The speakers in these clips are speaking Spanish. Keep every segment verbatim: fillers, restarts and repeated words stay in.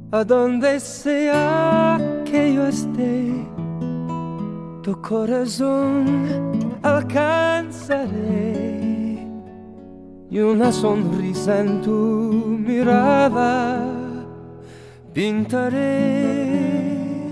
A donde sea que yo esté, tu corazón alcanzaré, y una sonrisa en tu mirada pintaré.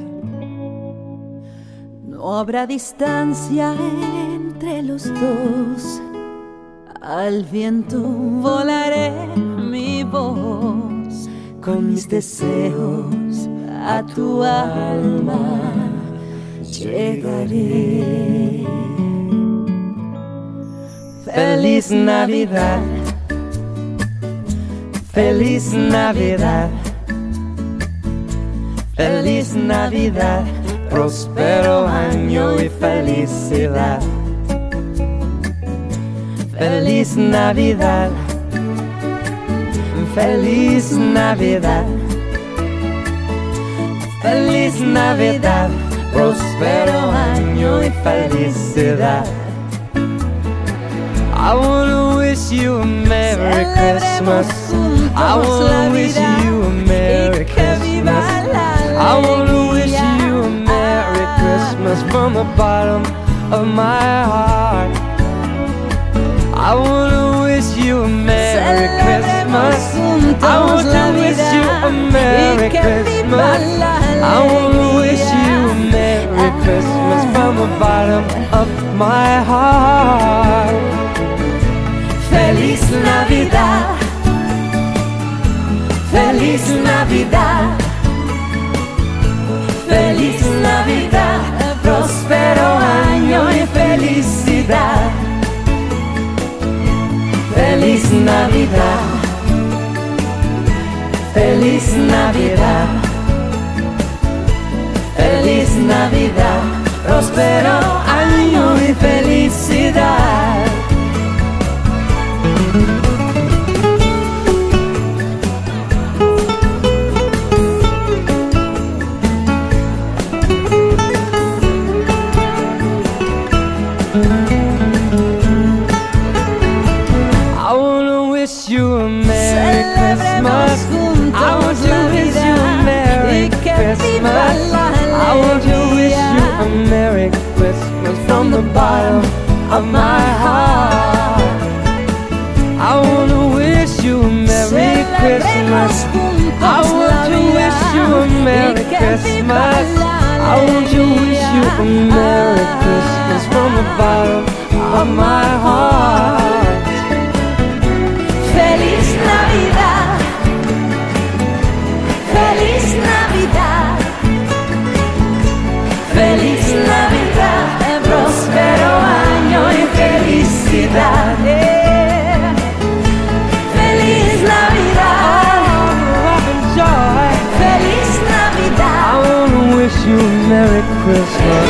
No habrá distancia entre los dos, al viento volaré mi voz, con mis deseos a tu alma llegaré. Feliz Navidad, feliz Navidad, feliz Navidad, próspero año y felicidad. Feliz Navidad, feliz Navidad, feliz Navidad, próspero año y felicidad. I wanna wish you a Merry Christmas. I wanna wish you a Merry Christmas. I wanna wish you a Merry Christmas from the bottom of my heart. I wanna wish you a Merry Christmas. I want to wish you a Merry Christmas. I wanna wish you a Merry Christmas from the bottom of my heart. Feliz Navidad, feliz Navidad, feliz Navidad, próspero año y felicidad. Feliz Navidad, feliz Navidad, feliz Navidad, próspero año y felicidad. I wanna wish you a Merry Christmas. I want to wish you a Merry Christmas. I want to wish you a Merry Christmas from the bottom of my heart. I wanna wish you a Merry Christmas. I want to wish you a Merry Christmas. I want to wish you a Merry Christmas from the bottom of my heart. Feliz Navidad, feliz Navidad, feliz Navidad, próspero año y felicidad. Yeah. Feliz Navidad, Joy. feliz Navidad. I wanna wish you a Merry Christmas.